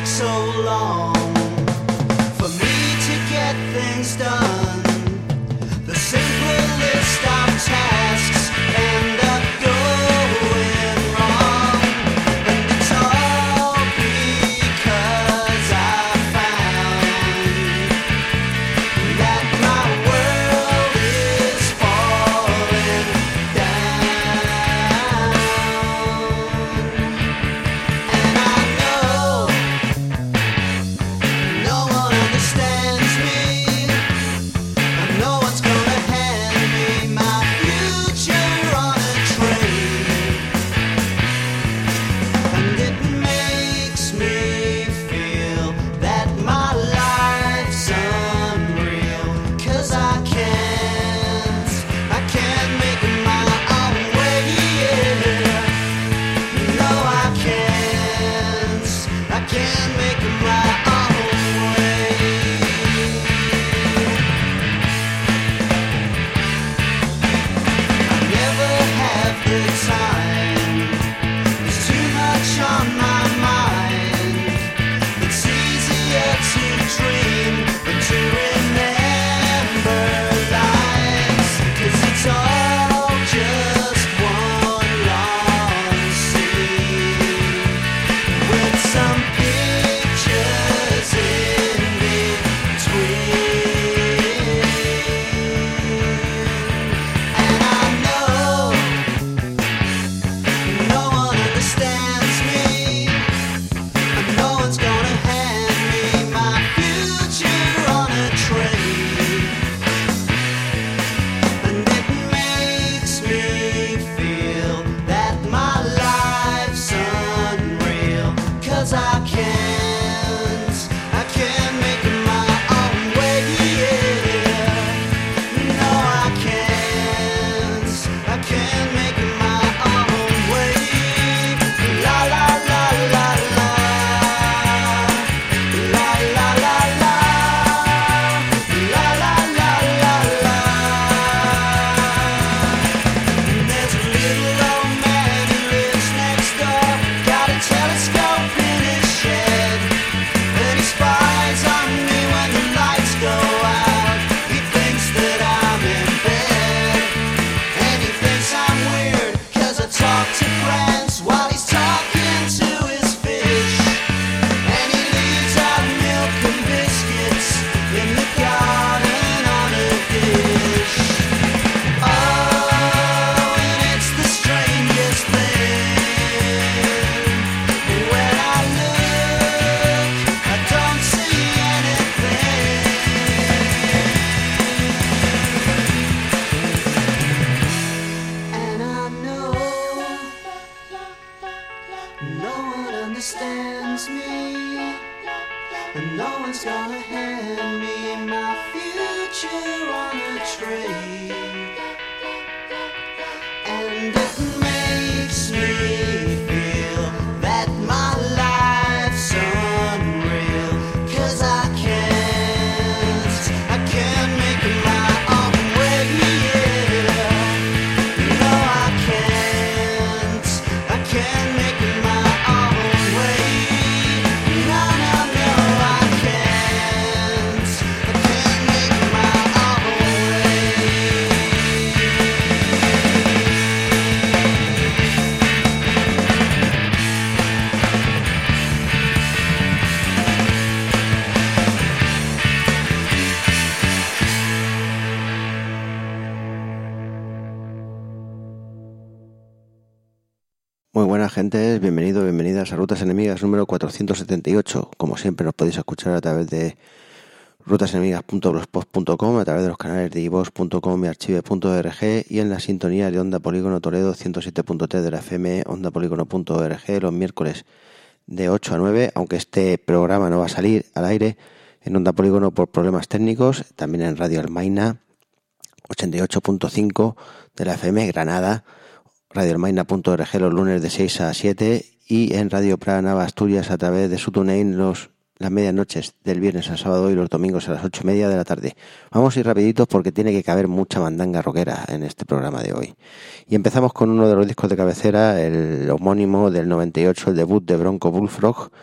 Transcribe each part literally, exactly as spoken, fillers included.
Muy buenas gentes, bienvenidos, bienvenidas a Rutas Enemigas número cuatrocientos setenta y ocho. Como siempre nos podéis escuchar a través de rutasenemigas punto blogspot punto com, a través de los canales de iVoox punto com y archive punto org y en la sintonía de Onda Polígono Toledo ciento siete punto tres de la F M, onda polígono punto org, los miércoles de ocho a nueve, aunque este programa no va a salir al aire en Onda Polígono por problemas técnicos, también en Radio Almaina ochenta y ocho punto cinco de la F M, Granada, radio almaina punto org los lunes de seis a siete y en Radio Pranava Asturias a través de su TuneIn los, las medianoches del viernes al sábado y los domingos a las ocho y media de la tarde. Vamos a ir rapiditos porque tiene que caber mucha mandanga rockera en este programa de hoy. Y empezamos con uno de los discos de cabecera, el homónimo del noventa y ocho, el debut de Bronco Bullfrog,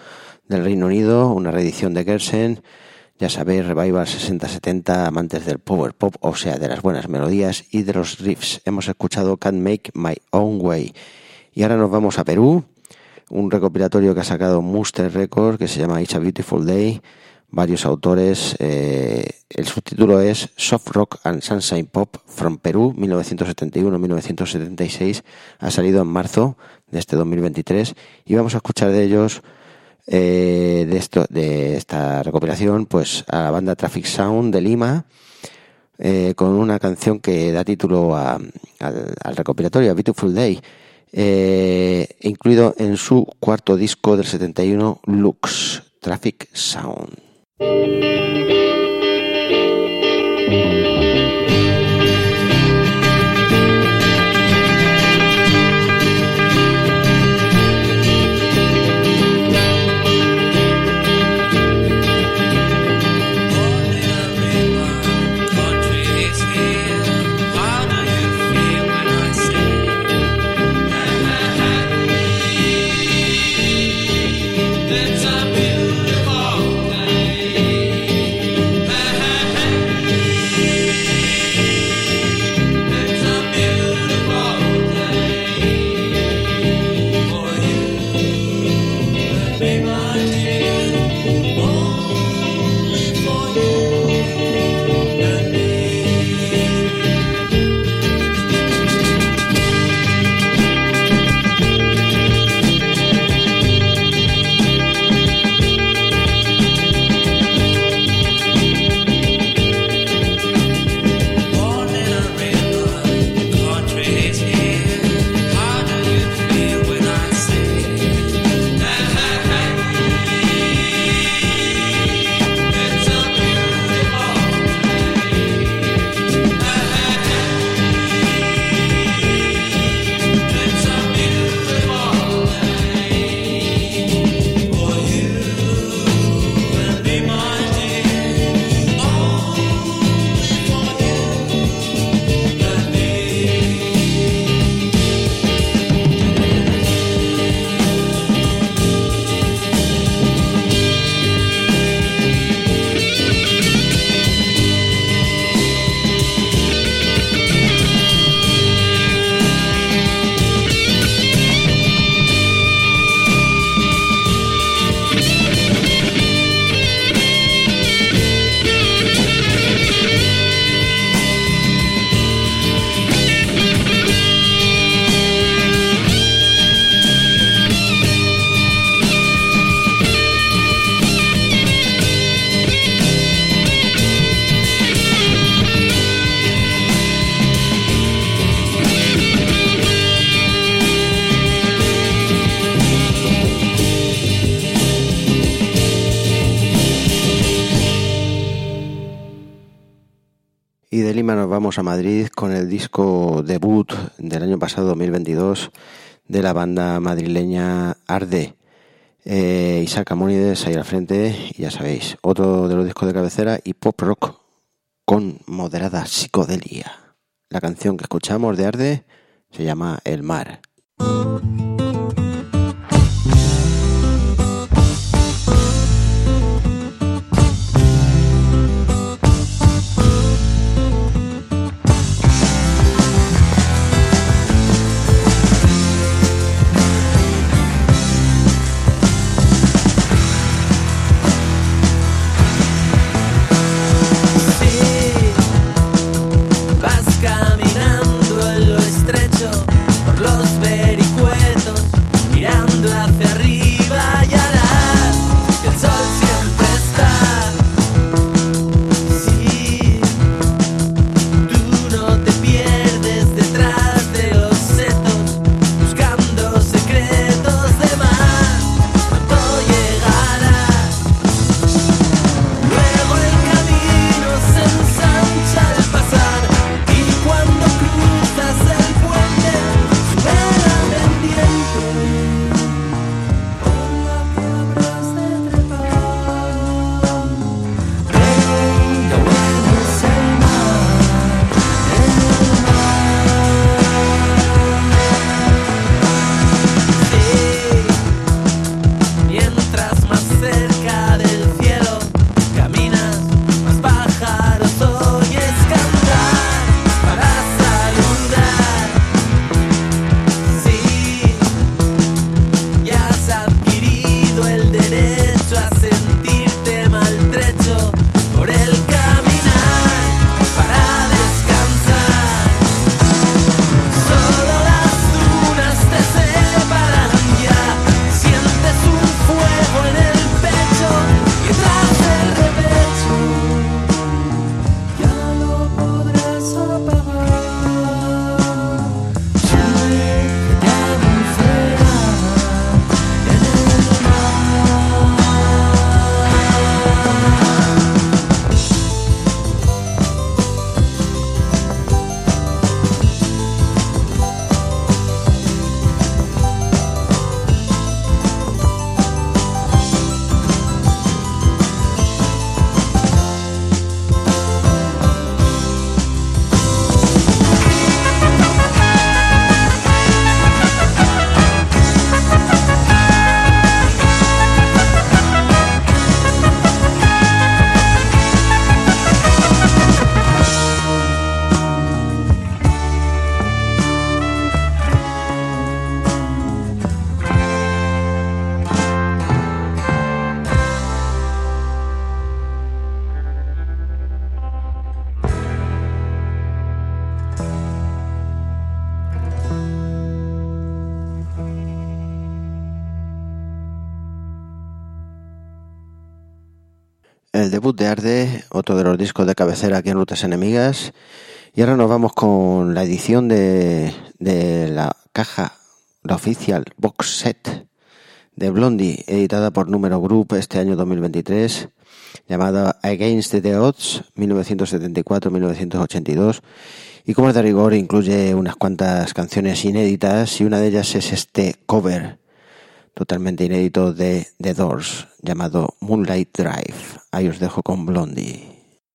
del Reino Unido, una reedición de Gershwin. Ya sabéis, Revival sesenta setenta, amantes del power pop, o sea, de las buenas melodías y de los riffs. Hemos escuchado Can't Make My Own Way. Y ahora nos vamos a Perú, un recopilatorio que ha sacado Muster Records, que se llama It's a Beautiful Day. Varios autores. Eh, el subtítulo es Soft Rock and Sunshine Pop from Perú, mil novecientos setenta y uno a mil novecientos setenta y seis. Ha salido en marzo de este dos mil veintitrés. Y vamos a escuchar de ellos... Eh, de esto de esta recopilación, pues a la banda Traffic Sound de Lima, eh, con una canción que da título a, al, al recopilatorio, a Beautiful Day, eh, incluido en su cuarto disco del setenta y uno, Lux, Traffic Sound. Y de Lima nos vamos a Madrid con el disco debut del año pasado, dos mil veintidós, de la banda madrileña Arde. Eh, Isaac Amónides ahí al frente, y ya sabéis, otro de los discos de cabecera y pop rock con moderada psicodelia. La canción que escuchamos de Arde se llama El Mar. Caminando en lo estrecho por los vericuetos. El debut de Arde, otro de los discos de cabecera aquí en Rutas Enemigas. Y ahora nos vamos con la edición de, de la caja, la oficial box set de Blondie, editada por Número Group este año dos mil veintitrés, llamada Against the Odds, mil novecientos setenta y cuatro a mil novecientos ochenta y dos. Y como es de rigor, incluye unas cuantas canciones inéditas y una de ellas es este cover totalmente inédito de The Doors, llamado Moonlight Drive. Ahí os dejo con Blondie.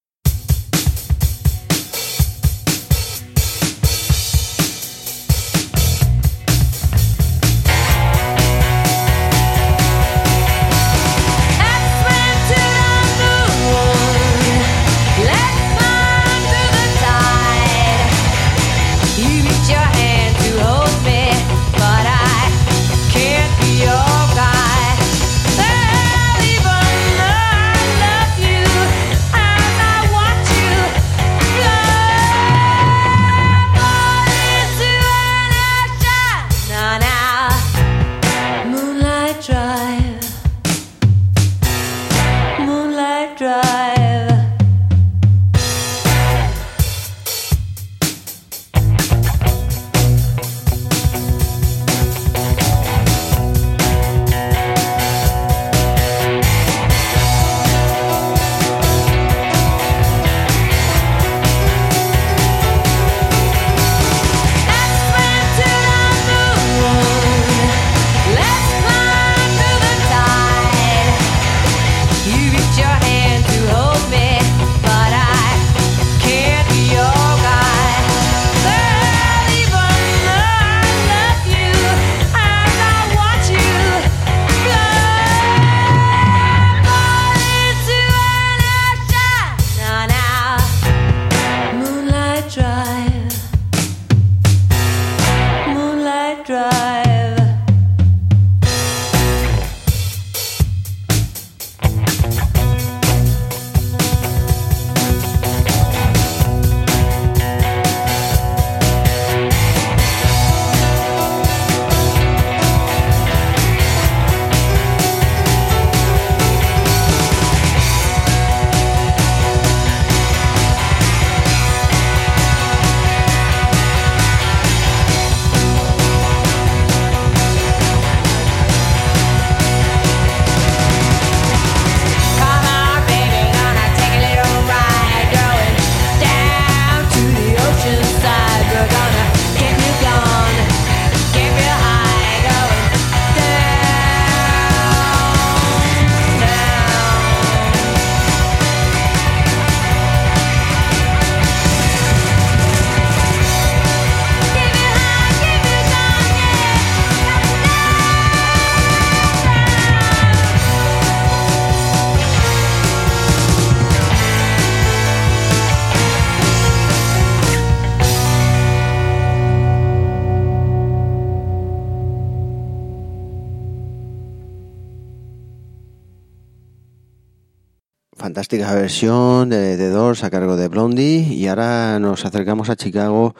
Fantástica versión de The Doors a cargo de Blondie. Y ahora nos acercamos a Chicago,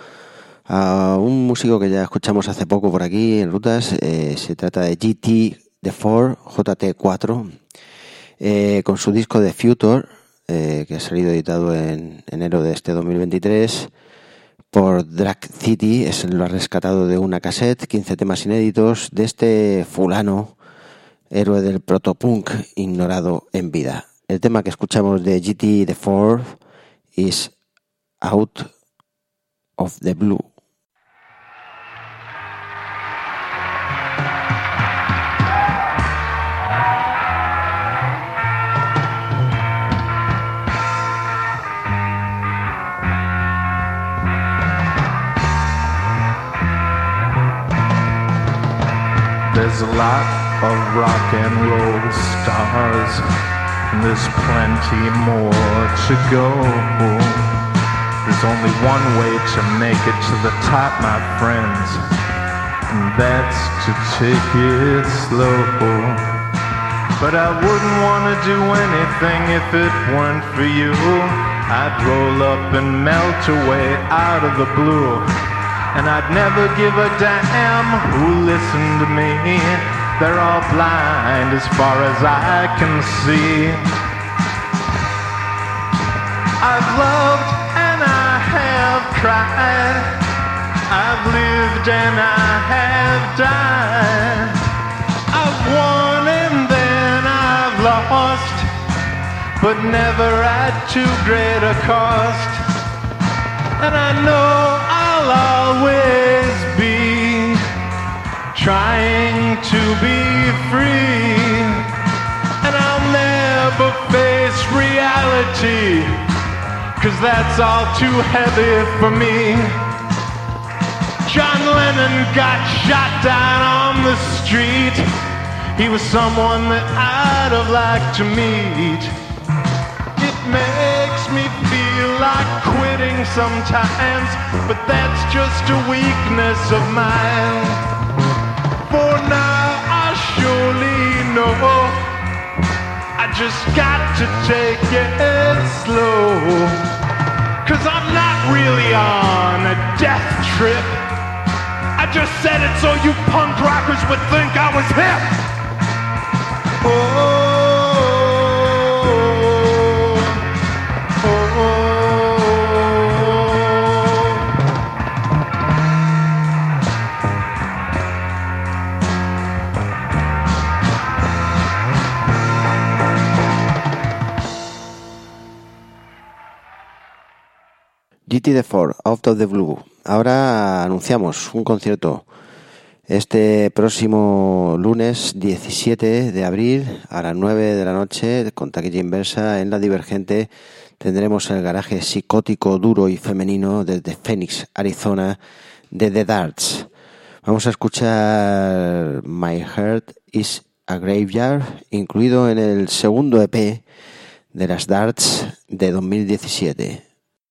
a un músico que ya escuchamos hace poco por aquí en Rutas. Eh, se trata de G T cuatro, J T cuatro, eh, con su disco The Future, eh, que ha salido editado en enero de este dos mil veintitrés por Drag City. Es lo ha rescatado de una cassette, quince temas inéditos de este fulano, héroe del protopunk ignorado en vida. El tema que escuchamos de G T cuatro es Out of the Blue. There's a lot of rock and roll stars, and there's plenty more to go. There's only one way to make it to the top, my friends, and that's to take it slow. But I wouldn't want to do anything if it weren't for you. I'd roll up and melt away out of the blue, and I'd never give a damn who listened to me. They're all blind as far as I can see. I've loved and I have cried. I've lived and I have died. I've won and then I've lost, but never at too great a cost. And I know I'll always be trying to be free. And I'll never face reality, 'cause that's all too heavy for me. John Lennon got shot down on the street. He was someone that I'd have liked to meet. It makes me feel like quitting sometimes, but that's just a weakness of mine. For now I surely know I just got to take it slow, 'cause I'm not really on a death trip. I just said it so you punk rockers would think I was hip. Oh, oh, oh. G T D cuatro, Out of the Blue. Ahora anunciamos un concierto este próximo lunes diecisiete de abril a las nueve de la noche con taquilla inversa en La Divergente. Tendremos el garaje psicótico, duro y femenino desde Phoenix, Arizona, de The Darts. Vamos a escuchar My Heart is a Graveyard, incluido en el segundo E P de las Darts de dos mil diecisiete.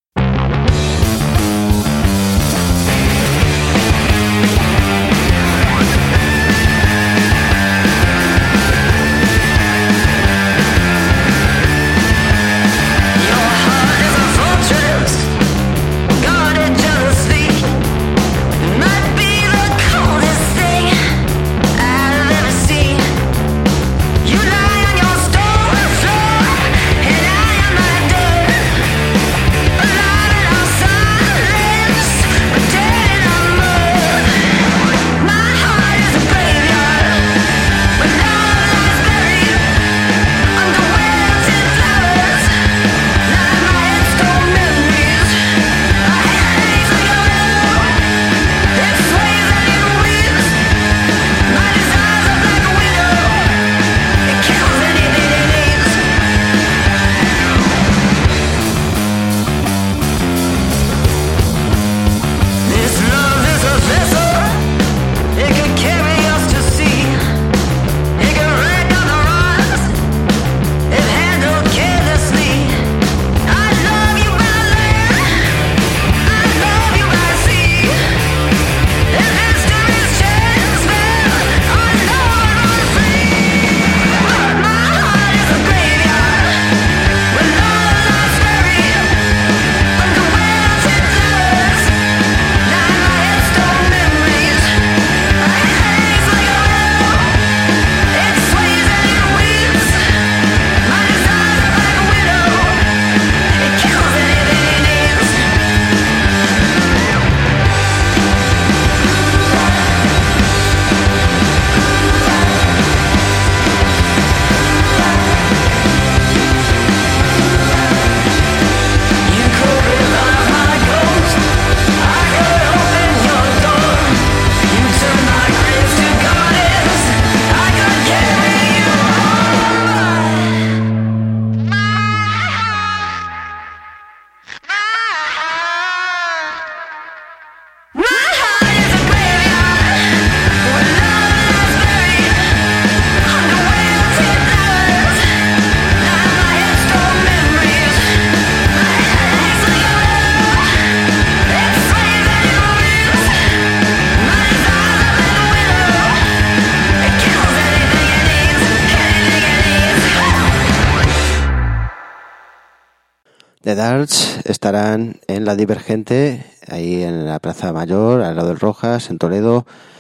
The Darts estarán en La Divergente, ahí en la Plaza Mayor, al lado del Rojas, en Toledo,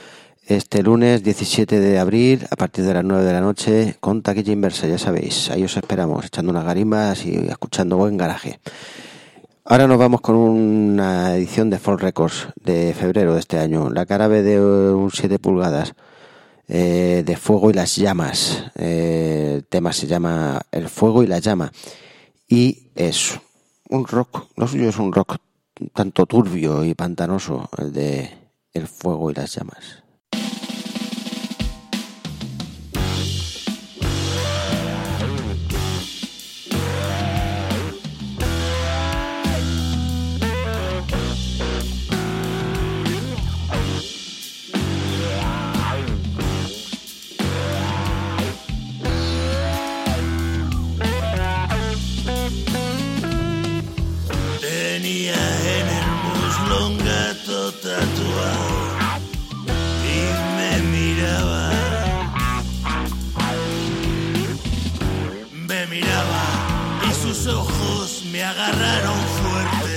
este lunes diecisiete de abril a partir de las nueve de la noche con taquilla inversa, ya sabéis, ahí os esperamos, echando unas garimbas y escuchando buen garaje. Ahora nos vamos con una edición de Folk Records de febrero de este año, la cara B de un siete pulgadas, eh, de Fuego y las Llamas. Eh, el tema se llama El Fuego y la Llama y es un rock, lo suyo es un rock tanto turbio y pantanoso, el de El Fuego y las Llamas. Agarraron fuerte.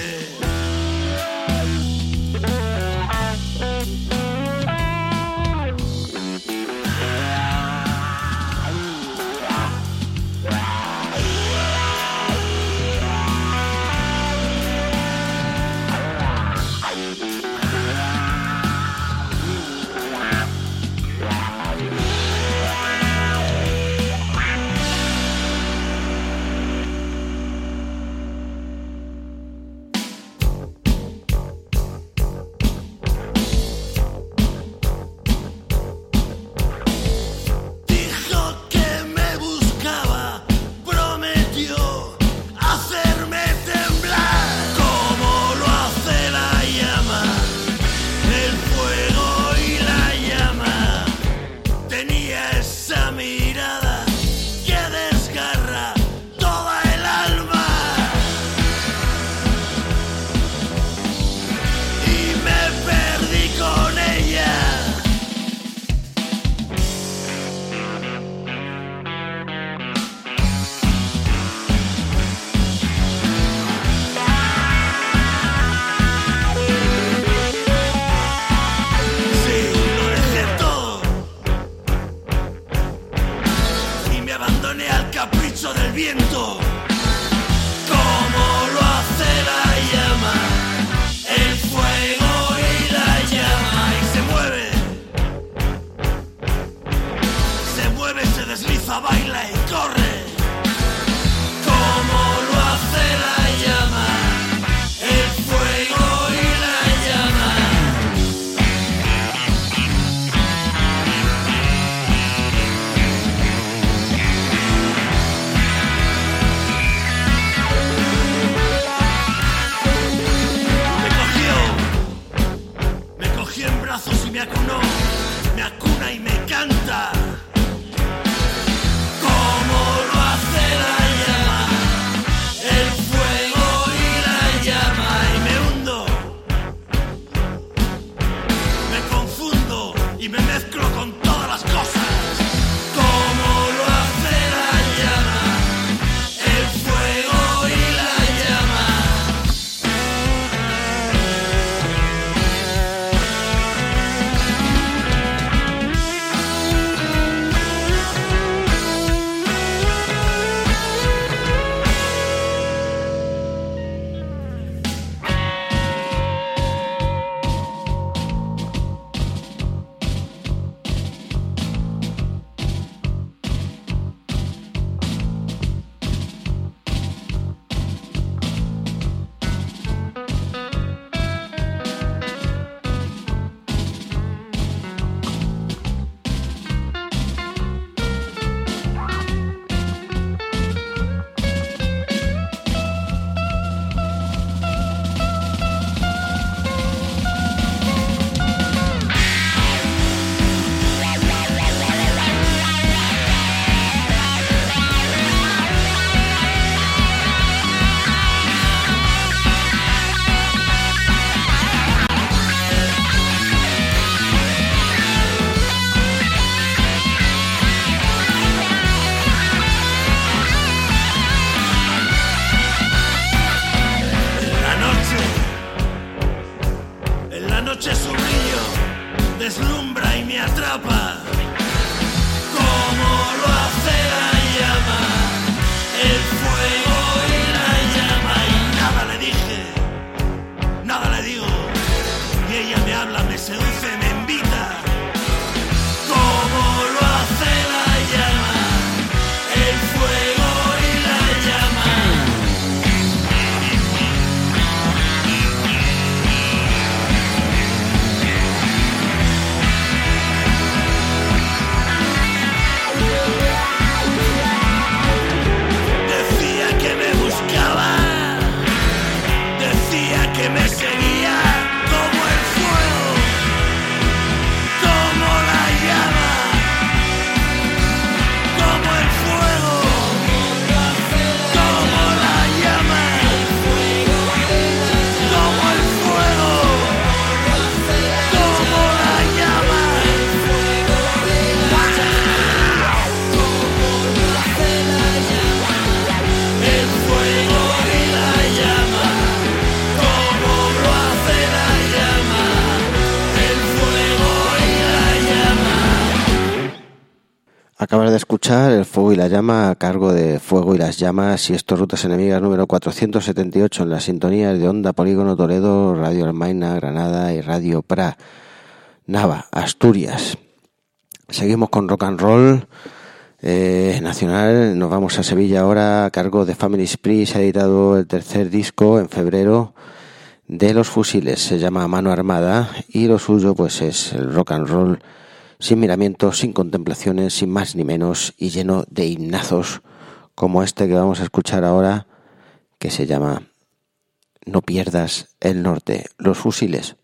Acabas de escuchar El Fuego y la Llama a cargo de Fuego y las Llamas y estos Rutas Enemigas número cuatrocientos setenta y ocho en las sintonías de Onda Polígono Toledo, Radio Almaina, Granada y Radio Pra, Nava, Asturias. Seguimos con rock and roll eh, nacional. Nos vamos a Sevilla ahora a cargo de Family Spree. Se ha editado el tercer disco en febrero de Los Fusiles. Se llama Mano Armada y lo suyo pues es el rock and roll sin miramientos, sin contemplaciones, sin más ni menos y lleno de himnazos como este que vamos a escuchar ahora, que se llama No pierdas el norte, Los Fusiles.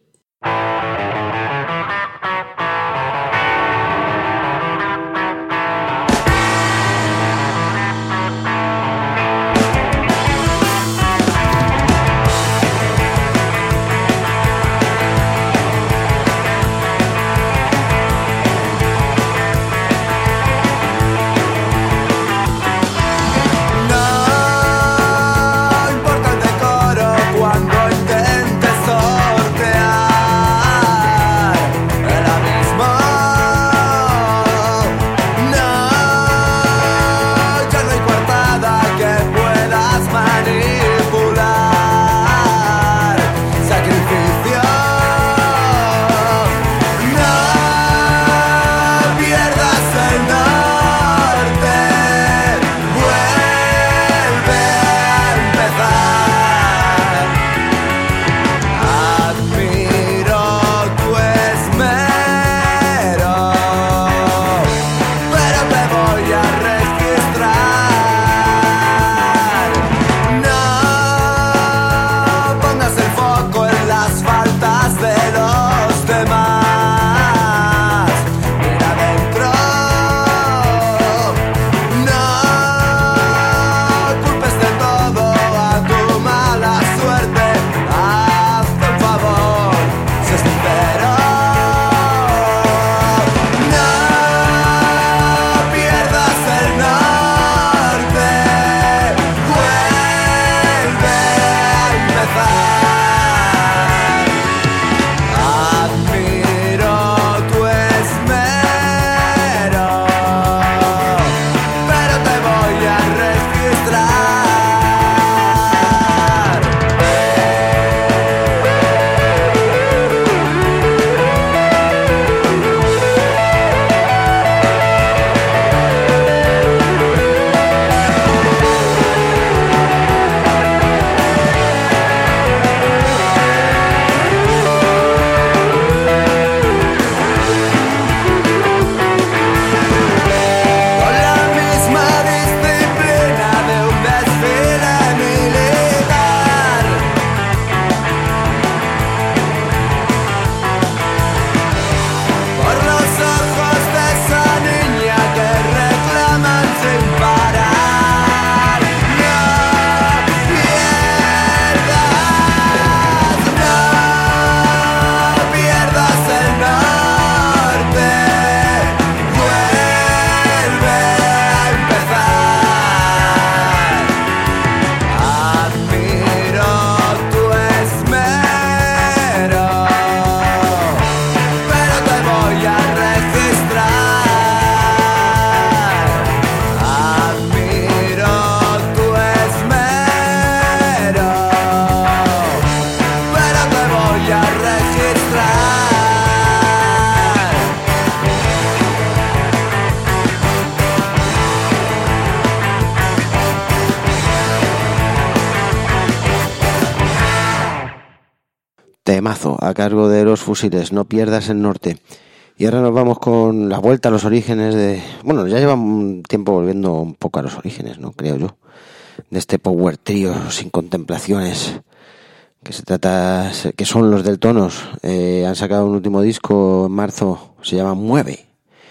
Temazo a cargo de Los Fusiles, No pierdas el norte. Y ahora nos vamos con la vuelta a los orígenes de... Bueno, ya llevan un tiempo volviendo un poco a los orígenes, ¿no? Creo yo. De este power trío sin contemplaciones, que se trata... que son los Deltonos. Eh, han sacado un último disco en marzo, se llama Mueve.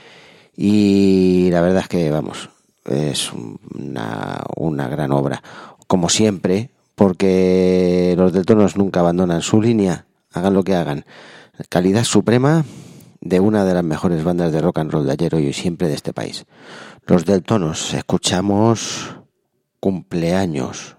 Y la verdad es que, vamos, es una, una gran obra. Como siempre, porque los Deltonos nunca abandonan su línea, hagan lo que hagan. Calidad suprema de una de las mejores bandas de rock and roll de ayer, hoy y siempre de este país. Los Deltonos, escuchamos Cumpleaños.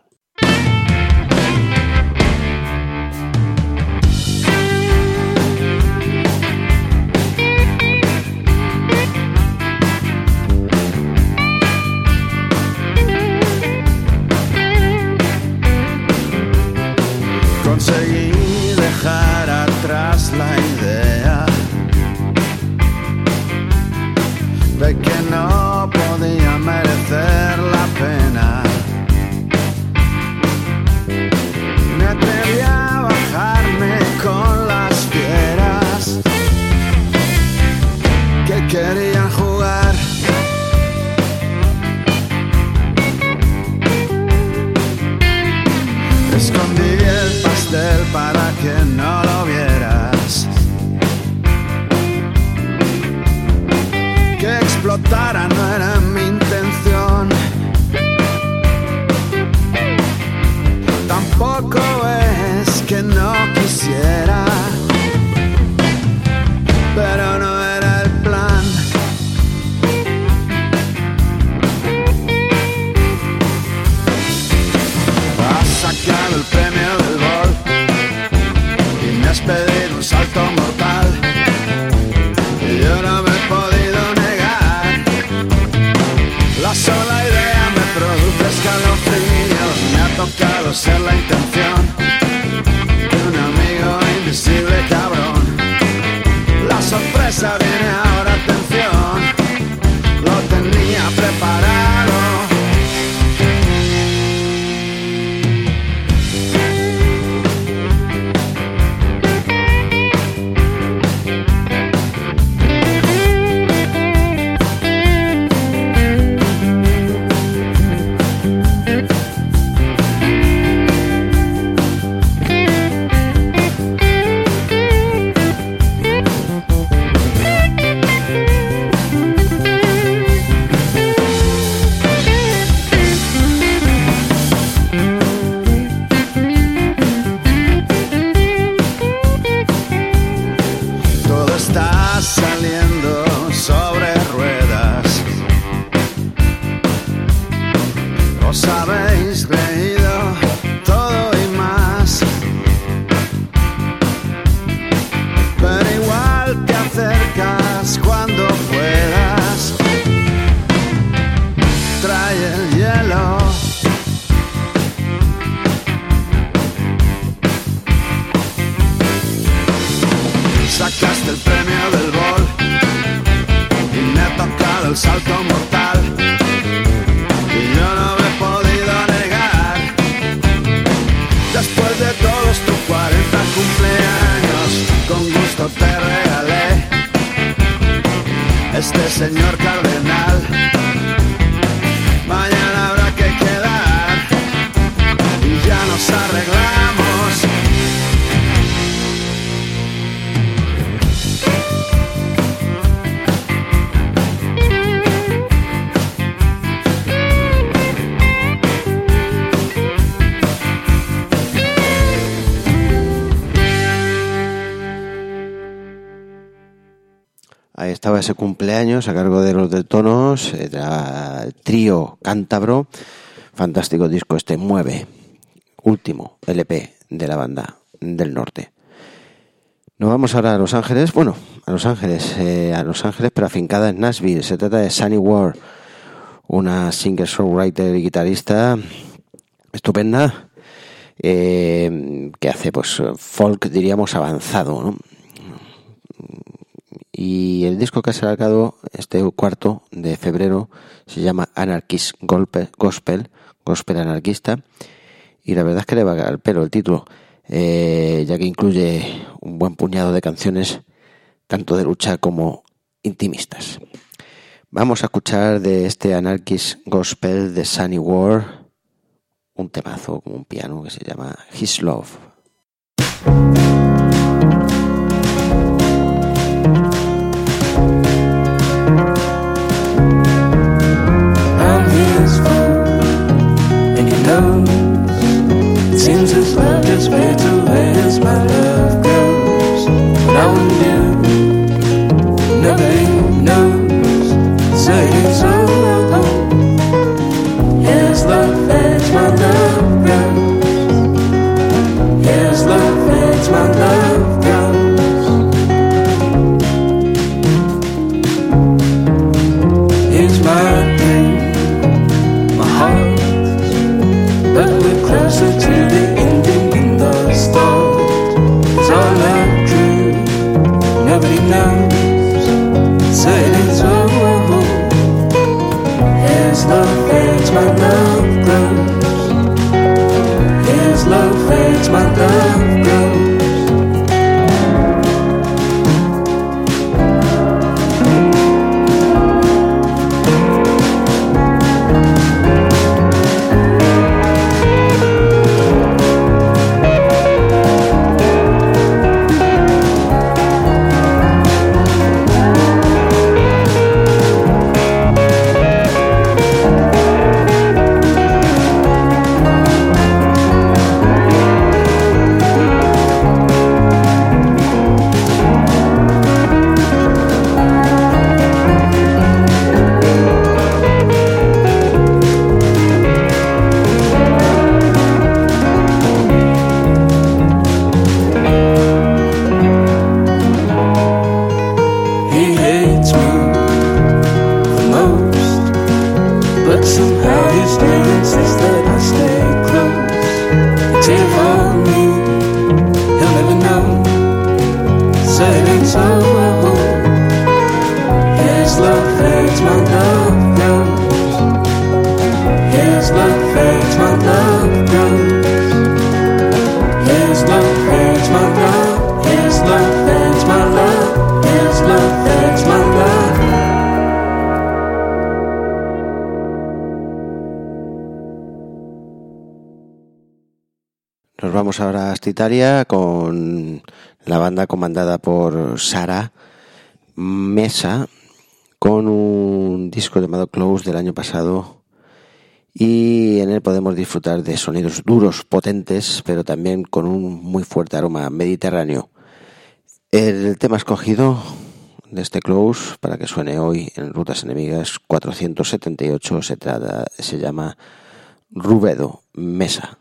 de él para que no lo vieras. Que explotara no era mi intención. Tampoco es que no quisiera, pero no era el plan. Has sacado el premio del gol y me has pedido un salto mortal. Y yo no me he podido negar. La sola idea me produce escalofríos. Me ha tocado ser la intención de un amigo invisible cabrón. La sorpresa viene ahora, atención. Lo tenía preparado. Saliendo sobre ruedas. Os habéis reído todo y más, pero igual te acercas cuando puedas. Trae el hielo. Sacaste el premio del gol y me ha tocado el salto mortal. Y yo no me he podido negar. Después de todos tus cuarenta cumpleaños, con gusto te regalé este señor cardenal. Mañana habrá que quedar y ya nos arreglamos. Ahí estaba ese cumpleaños a cargo de los Detonos, el trío cántabro. Fantástico disco este, Mueve, último L P de la banda del norte. Nos vamos ahora a Los Ángeles, bueno, a Los Ángeles, eh, a Los Ángeles, pero afincada en Nashville. Se trata de Sunny Ward, una singer-songwriter y guitarrista estupenda, eh, que hace pues folk, diríamos, avanzado, ¿no? Y el disco que ha sacado este cuarto de febrero se llama Anarchist Gospel, Gospel anarquista, y la verdad es que le va al pelo el título, eh, ya que incluye un buen puñado de canciones tanto de lucha como intimistas. Vamos a escuchar de este Anarchist Gospel de Sunny Ward un temazo como un piano que se llama His Love. It seems as love just fades away as my love goes. Now and you, nobody knows. Say it's over. Yes, love fades, my love goes. Yes, love fades, my love goes. Here's my dream, my heart. But we're closer to the ending in the start. It's all not true, nobody knows. Say it's over. As love fades, my love grows. As love fades, my love grows. but somehow he still insists that I stay close. Take for me, he'll never know. Say it ain't so. His love fades, my love goes. His love fades, my love goes. His love fades, my love. His love fades, my love. His love fades, my love. Nos vamos ahora hasta Italia con la banda comandada por Sara Mesa, con un disco llamado Close del año pasado, y en él podemos disfrutar de sonidos duros, potentes, pero también con un muy fuerte aroma mediterráneo. El tema escogido de este Close para que suene hoy en Rutas Enemigas cuatrocientos setenta y ocho se trata, se llama Rubedo Mesa.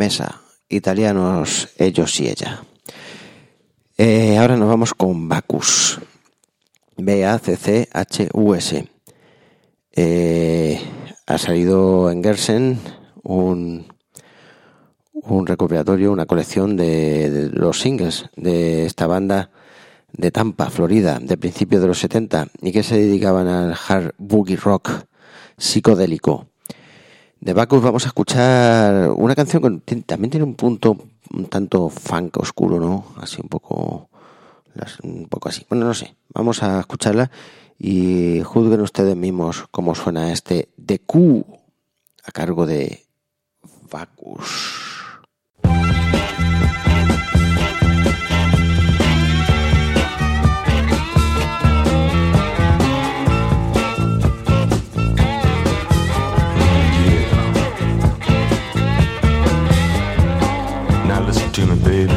Mesa, italianos ellos y ella. Eh, ahora nos vamos con Bacchus, B A C C H U S. Eh, ha salido en Gersen un, un recopilatorio, una colección de, de los singles de esta banda de Tampa, Florida, de principios de los setenta, y que se dedicaban al hard boogie rock psicodélico. De Bacchus vamos a escuchar una canción que también tiene un punto un tanto funk oscuro, ¿no? Así un poco, un poco así. Bueno, no sé. Vamos a escucharla y juzguen ustedes mismos cómo suena este The Q a cargo de Bacchus. To me, baby,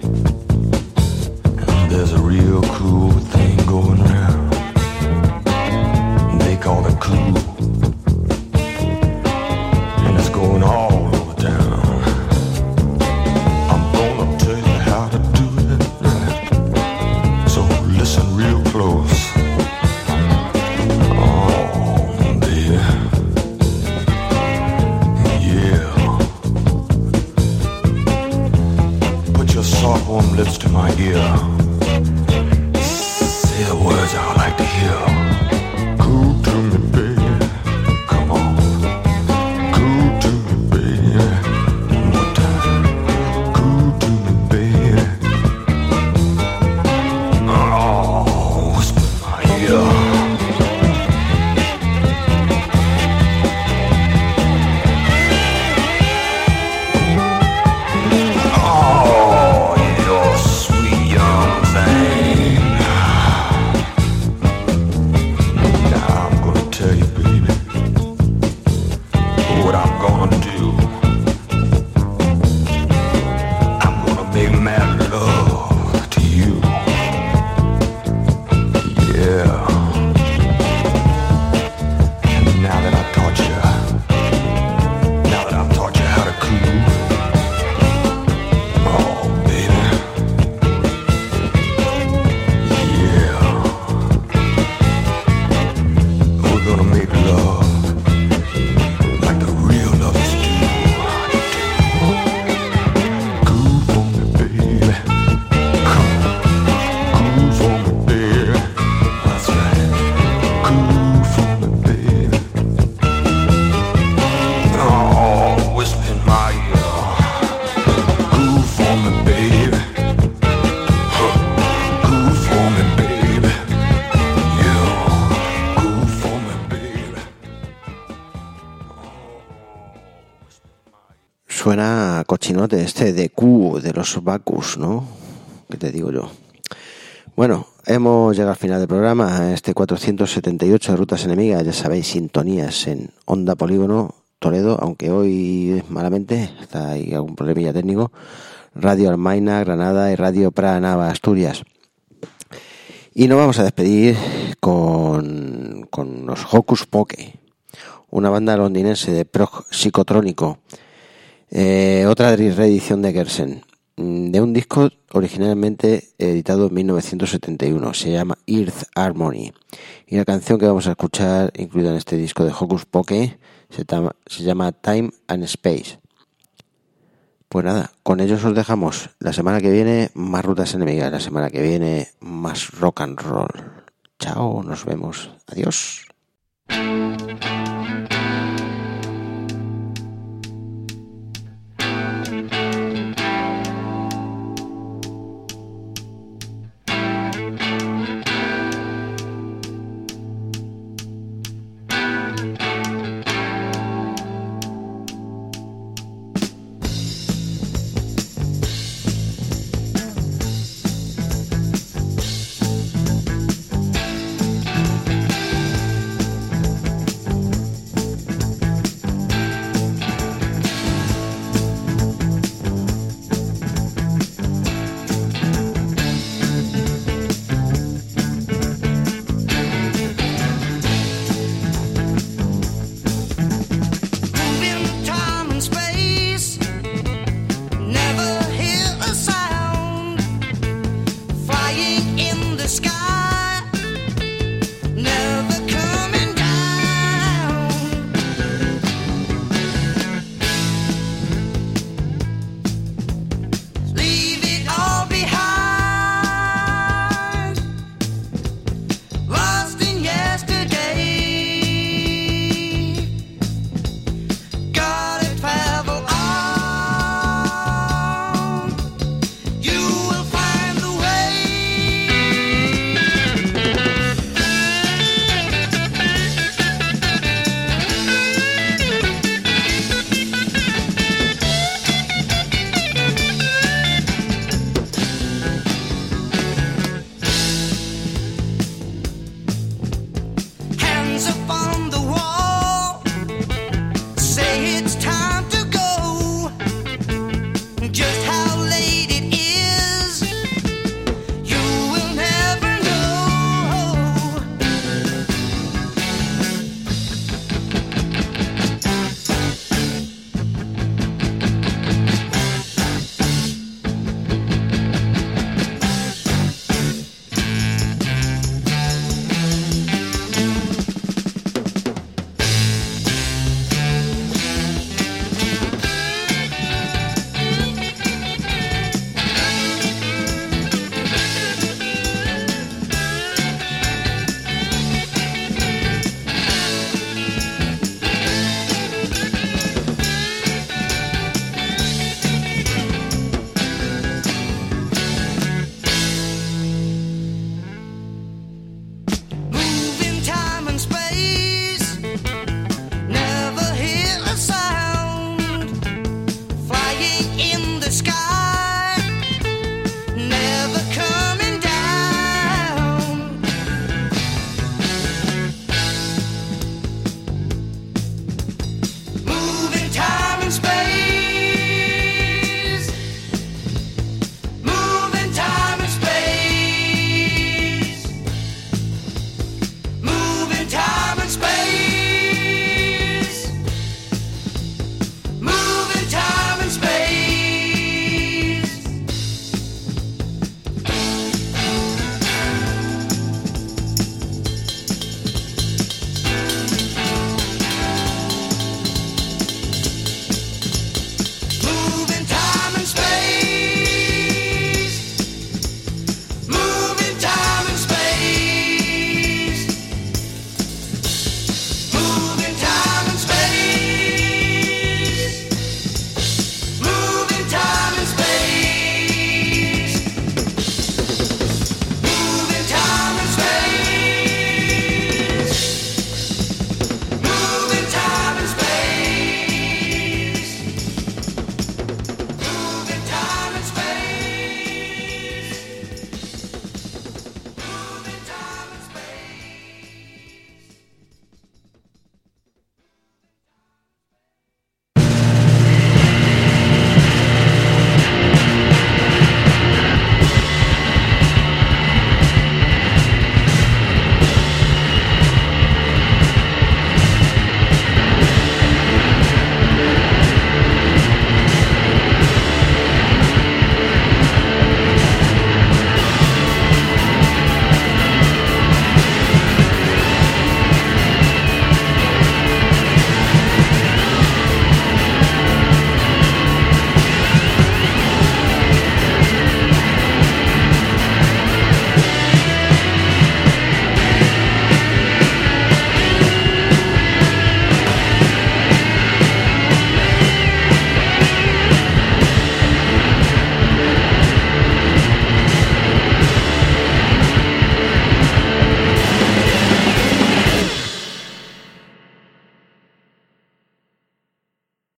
there's a real cool thing going around. They call it cool, and it's going all over town. I'm gonna tell you how to do it right, so listen real close. Oh, baby, yeah. Your soft warm lips to my ear. Say the words I like to hear. Cool to me, baby. Come on. Cool to me, baby. One more time. Cool to me, baby. Oh, whisper in my ear. Suena cochinote este de Q de los Bacchus, ¿no? ¿Qué te digo yo? Bueno, hemos llegado al final del programa, este cuatrocientos setenta y ocho de Rutas Enemigas, ya sabéis, sintonías en Onda Polígono Toledo, aunque hoy malamente está ahí algún problemilla técnico, Radio Almaina, Granada y Radio Pranava, Asturias. Y nos vamos a despedir con, con los Hocus Pocus, una banda londinense de prog psicotrónico. Eh, otra reedición de Gersen, de un disco originalmente editado en mil novecientos setenta y uno, se llama Earth Harmony, y la canción que vamos a escuchar incluida en este disco de Hocus Pocus se, tama, se llama Time and Space. Pues nada, con ellos os dejamos. La semana que viene más Rutas Enemigas, la semana que viene más rock and roll. Chao, nos vemos, adiós.